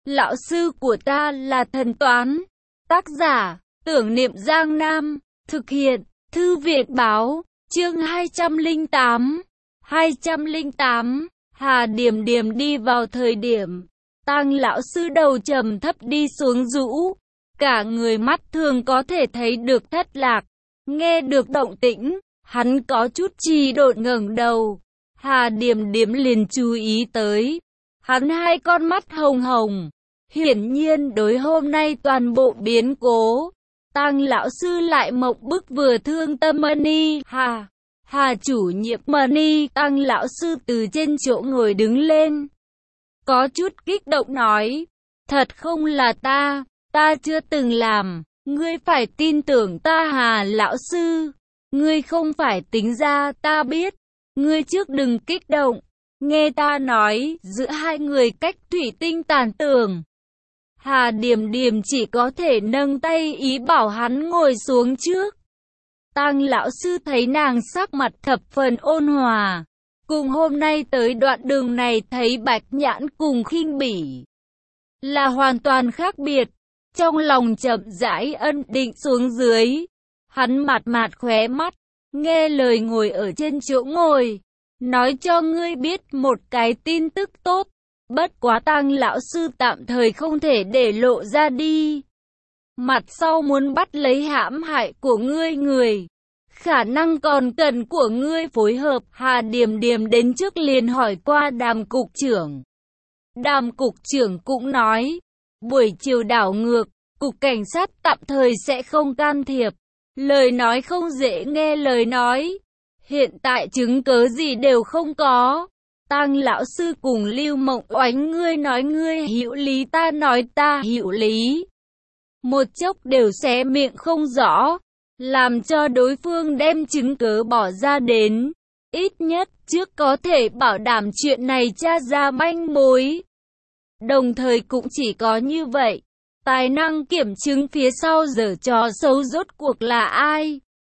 Lão sư của ta là thần toán. Tác giả, Tưởng Niệm Giang Nam. Thực hiện, Thư viện báo. Chương 208. 208. Hà Điềm Điềm đi vào thời điểm Tang lão sư đầu trầm thấp đi xuống rũ, cả người mắt thường có thể thấy được thất lạc. Nghe được động tĩnh, hắn có chút trì độn ngẩng đầu. Hà Điềm Điềm liền chú ý tới, hắn hai con mắt hồng hồng. Hiển nhiên đối hôm nay toàn bộ biến cố, Tang lão sư lại mộng bức vừa thương tâm Mani. Hà chủ nhiệm Mani. Tang lão sư từ trên chỗ ngồi đứng lên, có chút kích động nói, thật không là ta chưa từng làm, ngươi phải tin tưởng ta Hà lão sư, ngươi không phải tính ra ta biết, ngươi trước đừng kích động, nghe ta nói, giữa hai người cách thủy tinh tàn tường. Hà Điềm Điềm chỉ có thể nâng tay ý bảo hắn ngồi xuống trước. Tang lão sư thấy nàng sắc mặt thập phần ôn hòa, cùng hôm nay tới đoạn đường này thấy Bạch Nhãn cùng Khinh Bỉ là hoàn toàn khác biệt, trong lòng chậm rãi ân định xuống dưới. Hắn mạt khóe mắt, nghe lời ngồi ở trên chỗ ngồi, nói cho ngươi biết một cái tin tức tốt, bất quá Tang lão sư tạm thời không thể để lộ ra đi. Mặt sau muốn bắt lấy hãm hại của ngươi người, khả năng còn cần của ngươi phối hợp. Hà Điềm Điềm đến trước liền hỏi qua Đàm cục trưởng. Đàm cục trưởng cũng nói, buổi chiều đảo ngược, cục cảnh sát tạm thời sẽ không can thiệp. Lời nói không dễ nghe lời nói, hiện tại chứng cớ gì đều không có. Tang lão sư cùng Lưu Mộng Oánh ngươi nói ngươi hữu lý, ta nói ta hữu lý, một chốc đều xé miệng không rõ, làm cho đối phương đem chứng cớ bỏ ra đến, ít nhất trước có thể bảo đảm chuyện này tra ra manh mối. Đồng thời cũng chỉ có như vậy, tài năng kiểm chứng phía sau giở trò xấu rốt cuộc là ai.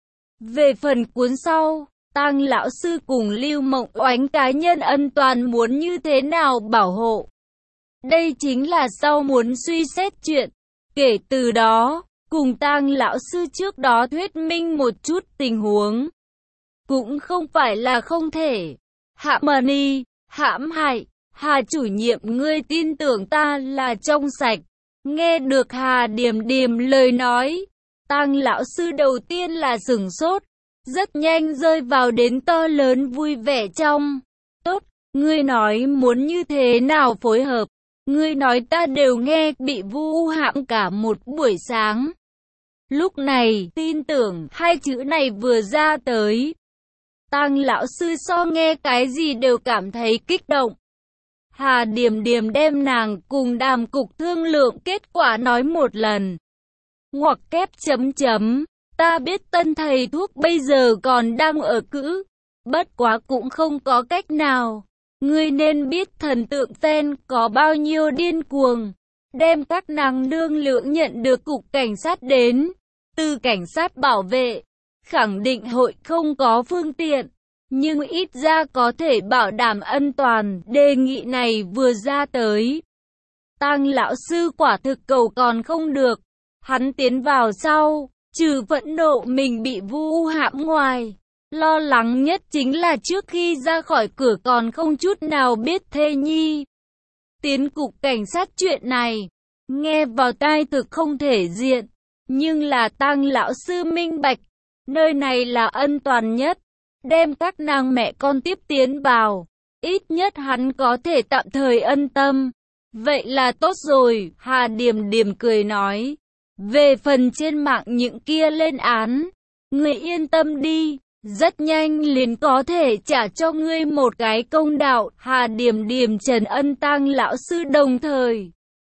Về phần cuốn sau, Tang lão sư cùng Lưu Mộng Oánh cá nhân ân toàn muốn như thế nào bảo hộ, đây chính là sau muốn suy xét chuyện. Kể từ đó, cùng Tang lão sư trước đó thuyết minh một chút tình huống, cũng không phải là không thể. Hạ Mani, hãm hại, Hà chủ nhiệm ngươi tin tưởng ta là trong sạch. Nghe được Hà Điềm Điềm lời nói, Tang lão sư đầu tiên là sửng sốt, rất nhanh rơi vào đến to lớn vui vẻ trong. Tốt, ngươi nói muốn như thế nào phối hợp, ngươi nói ta đều nghe, bị vu hãm cả một buổi sáng. Lúc này, tin tưởng hai chữ này vừa ra tới, Tang lão sư so nghe cái gì đều cảm thấy kích động. Hà Điềm Điềm đem nàng cùng Đàm cục thương lượng kết quả nói một lần. Ngoặc kép chấm chấm, ta biết tân thầy thuốc bây giờ còn đang ở cữ, bất quá cũng không có cách nào. Ngươi nên biết thần tượng fan có bao nhiêu điên cuồng, đem các nàng nương lượng nhận được cục cảnh sát đến, từ cảnh sát bảo vệ, khẳng định hội không có phương tiện, nhưng ít ra có thể bảo đảm an toàn. Đề nghị này vừa ra tới, Tang lão sư quả thực cầu còn không được. Hắn tiến vào sau, trừ phẫn nộ mình bị vu hãm ngoài, lo lắng nhất chính là trước khi ra khỏi cửa còn không chút nào biết thê nhi tiến cục cảnh sát chuyện này. Nghe vào tai thực không thể diện, nhưng là Tang lão sư minh bạch, nơi này là an toàn nhất, đem các nàng mẹ con tiếp tiến vào, ít nhất hắn có thể tạm thời an tâm. Vậy là tốt rồi, Hà Điềm Điềm cười nói. Về phần trên mạng những kia lên án, ngươi yên tâm đi, rất nhanh liền có thể trả cho ngươi một cái công đạo. Hà Điềm Điềm trần ân Tang lão sư đồng thời.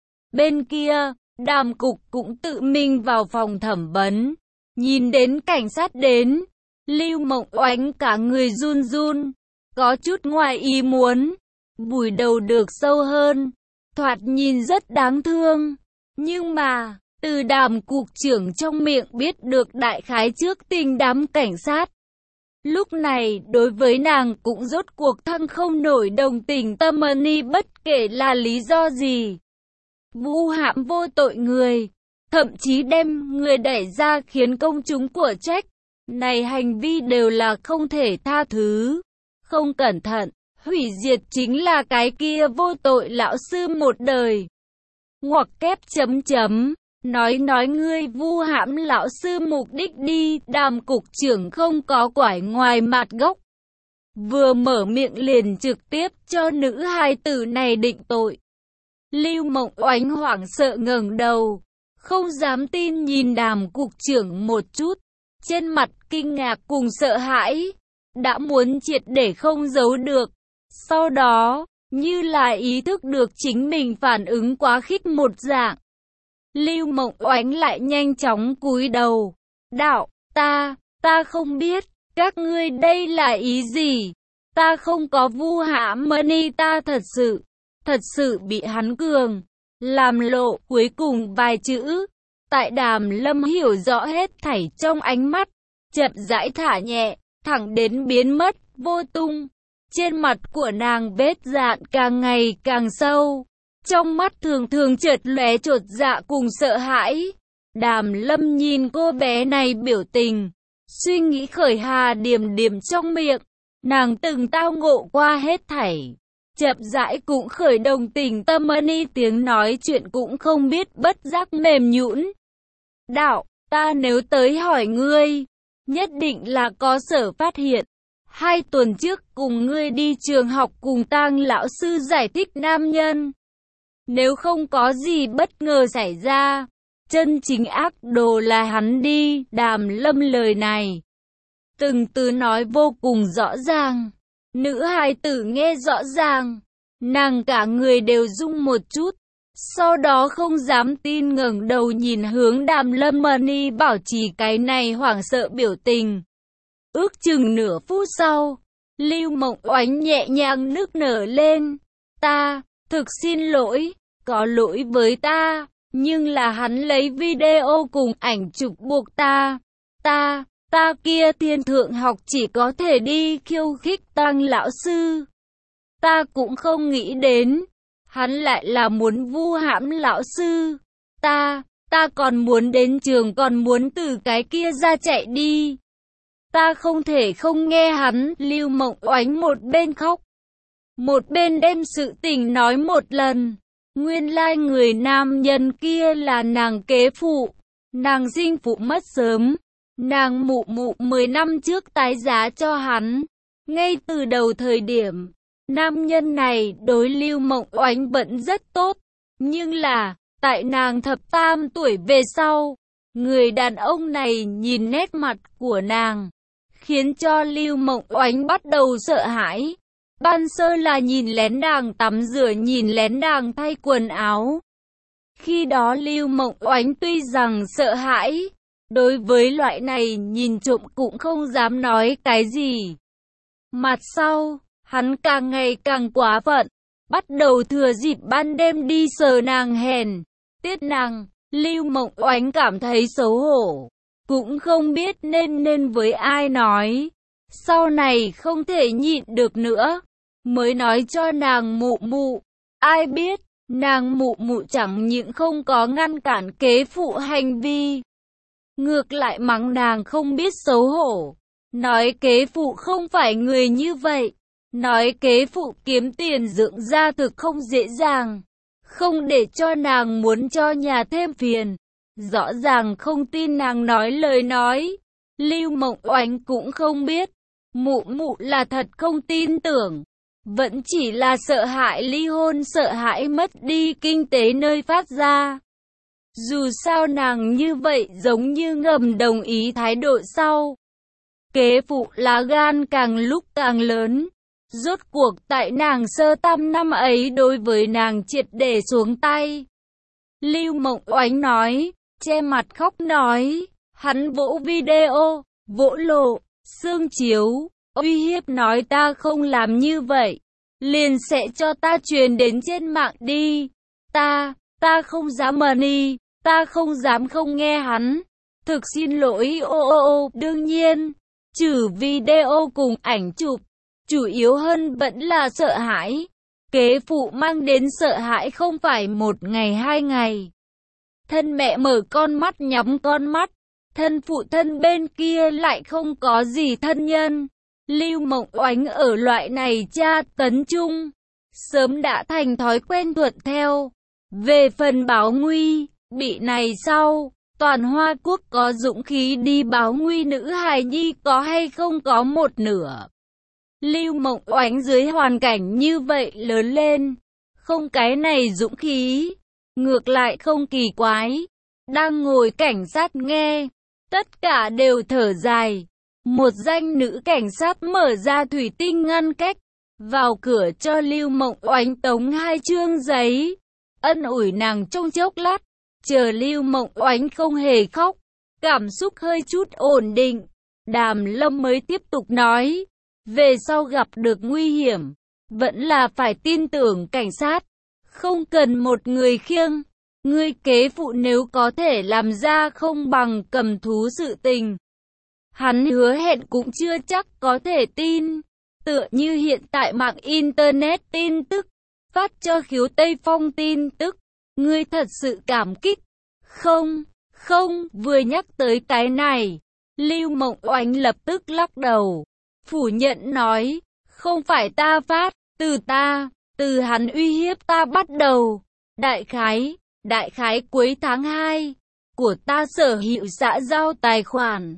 Bên kia, Đàm cục cũng tự mình vào phòng thẩm vấn, nhìn đến cảnh sát đến, Lưu Mộng Oánh cả người run run, có chút ngoài ý muốn, bùi đầu được sâu hơn, thoạt nhìn rất đáng thương, nhưng mà từ Đàm cục trưởng trong miệng biết được đại khái trước tình đám cảnh sát. Lúc này đối với nàng cũng rốt cuộc thăng không nổi đồng tình tâm Mani, bất kể là lý do gì. vu hãm vô tội người, thậm chí đem người đẩy ra khiến công chúng của trách. Này hành vi đều là không thể tha thứ. Không cẩn thận, hủy diệt chính là cái kia vô tội lão sư một đời. Ngoặc kép chấm chấm. Nói ngươi vu hãm lão sư mục đích đi, Đàm cục trưởng không có quải ngoài mặt gốc. Vừa mở miệng liền trực tiếp cho nữ hài tử này định tội. Lưu Mộng Oánh hoảng sợ ngẩng đầu, không dám tin nhìn Đàm cục trưởng một chút, trên mặt kinh ngạc cùng sợ hãi, đã muốn triệt để không giấu được. Sau đó, như là ý thức được chính mình phản ứng quá khích một dạng, Lưu Mộng Oánh lại nhanh chóng cúi đầu. Đạo, ta không biết, các ngươi đây là ý gì? Ta không có vu hãm Mani, ta thật sự bị hắn cường làm lộ cuối cùng vài chữ. Tại Đàm Lâm hiểu rõ hết thảy trong ánh mắt, chậm rãi thả nhẹ, thẳng đến biến mất, vô tung. Trên mặt của nàng vết dạn càng ngày càng sâu, trong mắt thường thường chợt lóe chột dạ cùng sợ hãi. Đàm Lâm nhìn cô bé này biểu tình, suy nghĩ khởi hà điềm điềm trong miệng. Nàng từng tao ngộ qua hết thảy, chậm rãi cũng khởi đồng tình tâm Mani, tiếng nói chuyện cũng không biết bất giác mềm nhũn. Đạo, ta nếu tới hỏi ngươi, nhất định là có sở phát hiện. 2 tuần trước cùng ngươi đi trường học cùng Tang lão sư giải thích nam nhân. Nếu không có gì bất ngờ xảy ra, chân chính ác đồ là hắn đi. Đàm Lâm lời này từng từ nói vô cùng rõ ràng. Nữ hài tử nghe rõ ràng, nàng cả người đều rung một chút, sau đó không dám tin ngẩng đầu nhìn hướng Đàm Lâm. Mani bảo trì cái này hoảng sợ biểu tình. Ước chừng nửa phút sau, Lưu Mộng Oánh nhẹ nhàng nức nở lên. Ta, thực xin lỗi, có lỗi với ta, nhưng là hắn lấy video cùng ảnh chụp buộc ta kia thiên thượng học chỉ có thể đi khiêu khích Tang lão sư. Ta cũng không nghĩ đến, hắn lại là muốn vu hãm lão sư. Ta còn muốn đến trường, còn muốn từ cái kia ra chạy đi. Ta không thể không nghe hắn. Lưu Mộng Oánh một bên khóc, một bên đem sự tình nói một lần. Nguyên lai người nam nhân kia là nàng kế phụ, nàng sinh phụ mất sớm. Nàng mụ 10 năm trước tái giá cho hắn. Ngay từ đầu thời điểm, nam nhân này đối Lưu Mộng Oánh vẫn rất tốt. Nhưng là, tại nàng thập tam tuổi về sau, người đàn ông này nhìn nét mặt của nàng, khiến cho Lưu Mộng Oánh bắt đầu sợ hãi. Ban sơ là nhìn lén nàng tắm rửa, nhìn lén nàng thay quần áo. Khi đó Lưu Mộng Oánh tuy rằng sợ hãi, đối với loại này nhìn trộm cũng không dám nói cái gì. Mặt sau, hắn càng ngày càng quá phận, bắt đầu thừa dịp ban đêm đi sờ nàng hèn, tiết nàng. Lưu Mộng Oánh cảm thấy xấu hổ, cũng không biết nên với ai nói. Sau này không thể nhịn được nữa, mới nói cho nàng mụ. Ai biết, nàng mụ chẳng những không có ngăn cản kế phụ hành vi, ngược lại mắng nàng không biết xấu hổ. Nói kế phụ không phải người như vậy, nói kế phụ kiếm tiền dưỡng gia thực không dễ dàng, không để cho nàng muốn cho nhà thêm phiền. Rõ ràng không tin nàng nói lời nói. Lưu Mộng Oánh cũng không biết, mụ là thật không tin tưởng, vẫn chỉ là sợ hãi ly hôn, sợ hãi mất đi kinh tế nơi phát ra. Dù sao nàng như vậy giống như ngầm đồng ý thái độ sau. Kế phụ lá gan càng lúc càng lớn. Rốt cuộc tại nàng sơ tam năm ấy đối với nàng triệt để xuống tay. Lưu Mộng Oánh nói, che mặt khóc nói, hắn vỗ video, vỗ lộ, xương chiếu, uy hiếp nói ta không làm như vậy, liền sẽ cho ta truyền đến trên mạng đi. Ta không dám Mani, ta không dám không nghe hắn. Thực xin lỗi đương nhiên, trừ video cùng ảnh chụp, chủ yếu hơn vẫn là sợ hãi. Kế phụ mang đến sợ hãi không phải một ngày hai ngày. Thân mẹ mở con mắt nhắm con mắt, thân phụ thân bên kia lại không có gì thân nhân. Lưu Mộng Oánh ở loại này tra tấn chung, sớm đã thành thói quen thuận theo. Về phần báo nguy, bị này sau, toàn Hoa Quốc có dũng khí đi báo nguy nữ hài nhi có hay không có một nửa. Lưu Mộng Oánh dưới hoàn cảnh như vậy lớn lên, không cái này dũng khí, ngược lại không kỳ quái. Đang ngồi cảnh sát nghe, tất cả đều thở dài. Một danh nữ cảnh sát mở ra thủy tinh ngăn cách, vào cửa cho Lưu Mộng Oánh tống 2 chương giấy, ân ủi nàng trong chốc lát, chờ Lưu Mộng Oánh không hề khóc, cảm xúc hơi chút ổn định, Đàm Lâm mới tiếp tục nói, về sau gặp được nguy hiểm, vẫn là phải tin tưởng cảnh sát, không cần một người khiêng. Ngươi kế phụ nếu có thể làm ra không bằng cầm thú sự tình, hắn hứa hẹn cũng chưa chắc có thể tin. Tựa như hiện tại mạng Internet tin tức, phát cho Khiếu Tây Phong tin tức, ngươi thật sự cảm kích. Không, vừa nhắc tới cái này, Lưu Mộng Oánh lập tức lắc đầu, phủ nhận nói, không phải ta phát, từ hắn uy hiếp ta bắt đầu. Đại khái cuối tháng 2, của ta sở hữu xã giao tài khoản,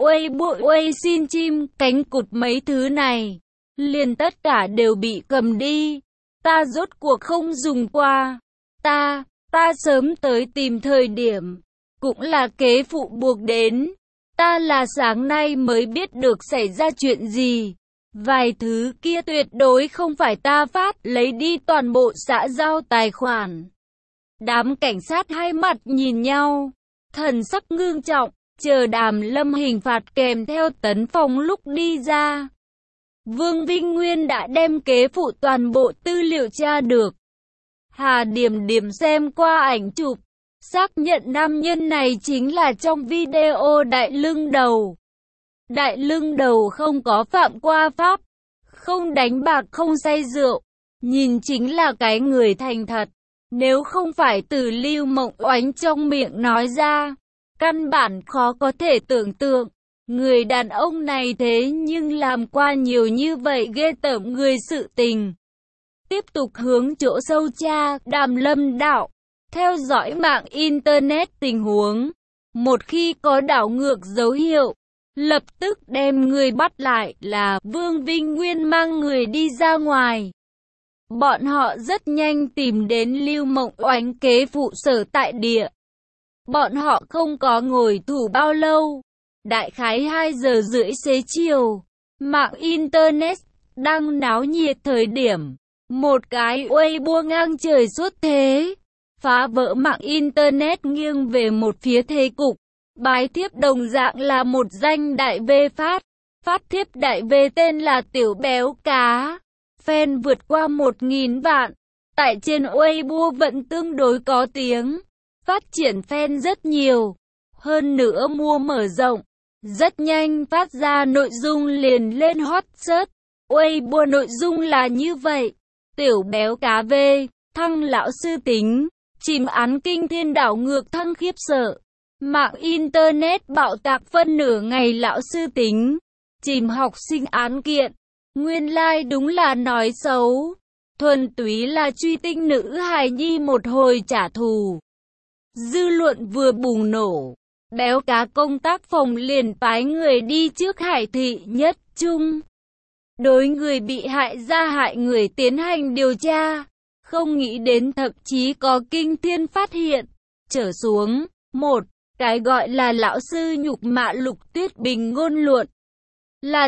Weibo, xin chim, cánh cụt mấy thứ này, liền tất cả đều bị cầm đi. Ta rốt cuộc không dùng qua. Ta sớm tới tìm thời điểm, cũng là kế phụ buộc đến. Ta là sáng nay mới biết được xảy ra chuyện gì. Vài thứ kia tuyệt đối không phải ta phát, lấy đi toàn bộ xã giao tài khoản. Đám cảnh sát hai mặt nhìn nhau, thần sắc ngưng trọng, chờ Đàm Lâm hình phạt kèm theo Tấn Phong lúc đi ra. Vương Vinh Nguyên đã đem kế phụ toàn bộ tư liệu tra được. Hà Điểm Điểm xem qua ảnh chụp, xác nhận nam nhân này chính là trong video Đại Lưng Đầu. Đại Lưng Đầu không có phạm qua pháp, không đánh bạc, không say rượu, nhìn chính là cái người thành thật. Nếu không phải từ Lưu Mộng Oánh trong miệng nói ra, căn bản khó có thể tưởng tượng, người đàn ông này thế nhưng làm qua nhiều như vậy ghê tởm người sự tình. Tiếp tục hướng chỗ sâu tra, Đàm Lâm đạo, theo dõi mạng Internet tình huống. Một khi có đảo ngược dấu hiệu, lập tức đem người bắt lại, là Vương Vinh Nguyên mang người đi ra ngoài. Bọn họ rất nhanh tìm đến Lưu Mộng Oánh kế phụ sở tại địa. Bọn họ không có ngồi thủ bao lâu, đại khái 2 giờ rưỡi xế chiều, mạng Internet đang náo nhiệt thời điểm. Một cái Weibo ngang trời xuất thế, phá vỡ mạng Internet nghiêng về một phía thế cục. Bài thiếp đồng dạng là một danh đại V phát thiếp đại V tên là Tiểu Béo Cá. Fan vượt qua 1.000 vạn, tại trên Weibo vẫn tương đối có tiếng, phát triển fan rất nhiều, hơn nữa mua mở rộng, rất nhanh phát ra nội dung liền lên hot search. Weibo nội dung là như vậy, Tiểu Béo Cá V, thăng lão sư tính, chìm án kinh thiên đảo ngược thăng khiếp sợ, mạng Internet bạo tạc phân nửa ngày lão sư tính, chìm học sinh án kiện. Nguyên lai đúng là nói xấu, thuần túy là truy tinh nữ hài nhi một hồi trả thù. Dư luận vừa bùng nổ, Béo Cá công tác phòng liền phái người đi trước Hải Thị Nhất Trung. Đối người bị hại ra hại người tiến hành điều tra, không nghĩ đến thậm chí có kinh thiên phát hiện, trở xuống, một, cái gọi là lão sư nhục mạ Lục Tuyết Bình ngôn luận, là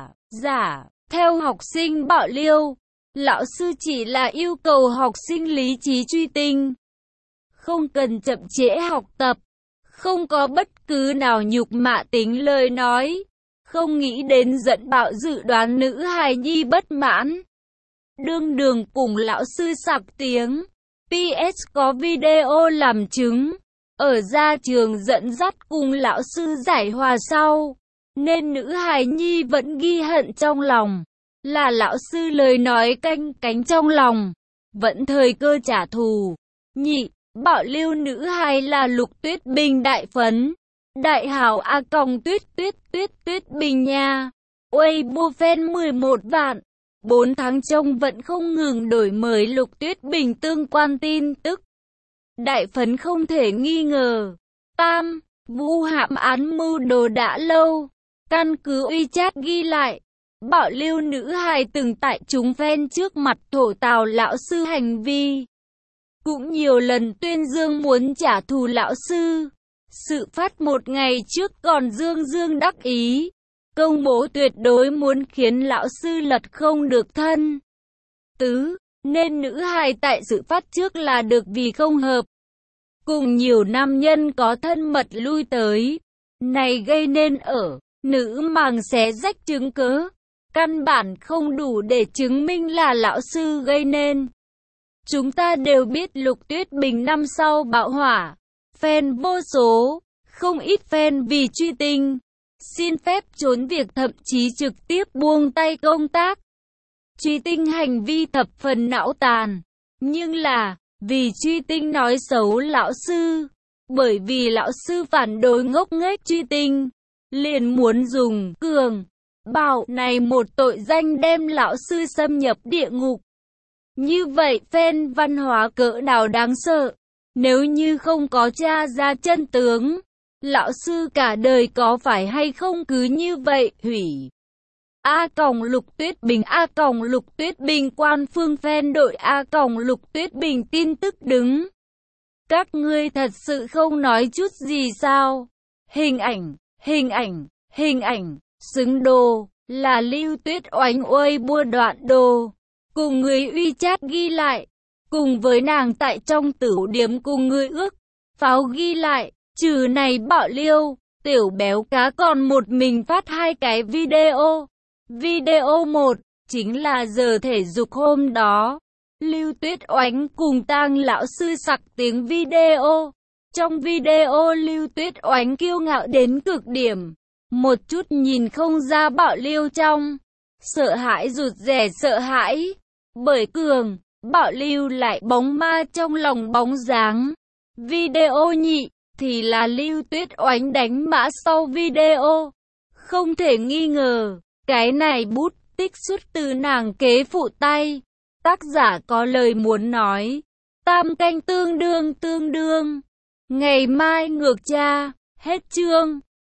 giả. Theo học sinh Bảo Liêu, lão sư chỉ là yêu cầu học sinh lý trí truy tinh, không cần chậm trễ học tập, không có bất cứ nào nhục mạ tính lời nói, không nghĩ đến dẫn bạo dự đoán nữ hài nhi bất mãn. Đương đường cùng lão sư sặc tiếng, PS có video làm chứng, ở ra trường dẫn dắt cùng lão sư giải hòa sau. Nên nữ hài nhi vẫn ghi hận trong lòng. là lão sư lời nói canh cánh trong lòng, vẫn thời cơ trả thù. Nhị, Bảo Lưu nữ hài là Lục Tuyết Bình đại phấn. Đại hảo A còng tuyết bình nha. Weibo fan 11 vạn. 4 tháng trong vẫn không ngừng đổi mới Lục Tuyết Bình tương quan tin tức. Đại phấn không thể nghi ngờ. Tam, Vu Hãm án mưu đồ đã lâu. Căn cứ WeChat ghi lại, Bảo Lưu nữ hài từng tại chúng fan trước mặt thổ tào lão sư hành vi. Cũng nhiều lần tuyên dương muốn trả thù lão sư. Sự phát một ngày trước còn dương đắc ý, công bố tuyệt đối muốn khiến lão sư lật không được thân. Tứ, nên nữ hài tại sự phát trước là được vì không hợp. Cùng nhiều nam nhân có thân mật lui tới. Này gây nên ở, nữ màng xé rách chứng cớ. Căn bản không đủ để chứng minh là lão sư gây nên. Chúng ta đều biết Lục Tuyết Bình năm sau bạo hỏa. Fan vô số, không ít fan vì truy tinh, xin phép trốn việc thậm chí trực tiếp buông tay công tác. Truy tinh hành vi thập phần não tàn, nhưng là vì truy tinh nói xấu lão sư, bởi vì lão sư phản đối ngốc nghếch truy tinh, liền muốn dùng cường bạo này một tội danh đem lão sư xâm nhập địa ngục. Như vậy fan văn hóa cỡ nào đáng sợ. Nếu như không có tra ra chân tướng, lão sư cả đời có phải hay không cứ như vậy hủy. Lục Tuyết Bình Lục Tuyết Bình quan phương fan đội Lục Tuyết Bình tin tức đứng. Các ngươi thật sự không nói chút gì sao? Hình ảnh, xứng đồ, là Lưu Tuyết Oánh Weibo đoạn đồ, cùng người WeChat ghi lại. Cùng với nàng tại trong tửu điếm cùng người ước, pháo ghi lại, trừ này Bảo Liêu, tiểu béo cá còn một mình phát 2 cái video. Video 1, chính là giờ thể dục hôm đó. Lưu Tuyết Oánh cùng Tang lão sư sặc tiếng video. Trong video Lưu Tuyết Oánh kiêu ngạo đến cực điểm. Một chút nhìn không ra Bảo Liêu trong. Sợ hãi rụt rè sợ hãi. Bởi cường. Bảo Lưu lại bóng ma trong lòng bóng dáng. Video nhị, thì là Lưu Tuyết Oánh đánh mã sau video. Không thể nghi ngờ, cái này bút tích xuất từ nàng kế phụ tay. Tác giả có lời muốn nói. Tam canh tương đương. Ngày mai ngược cha, hết chương.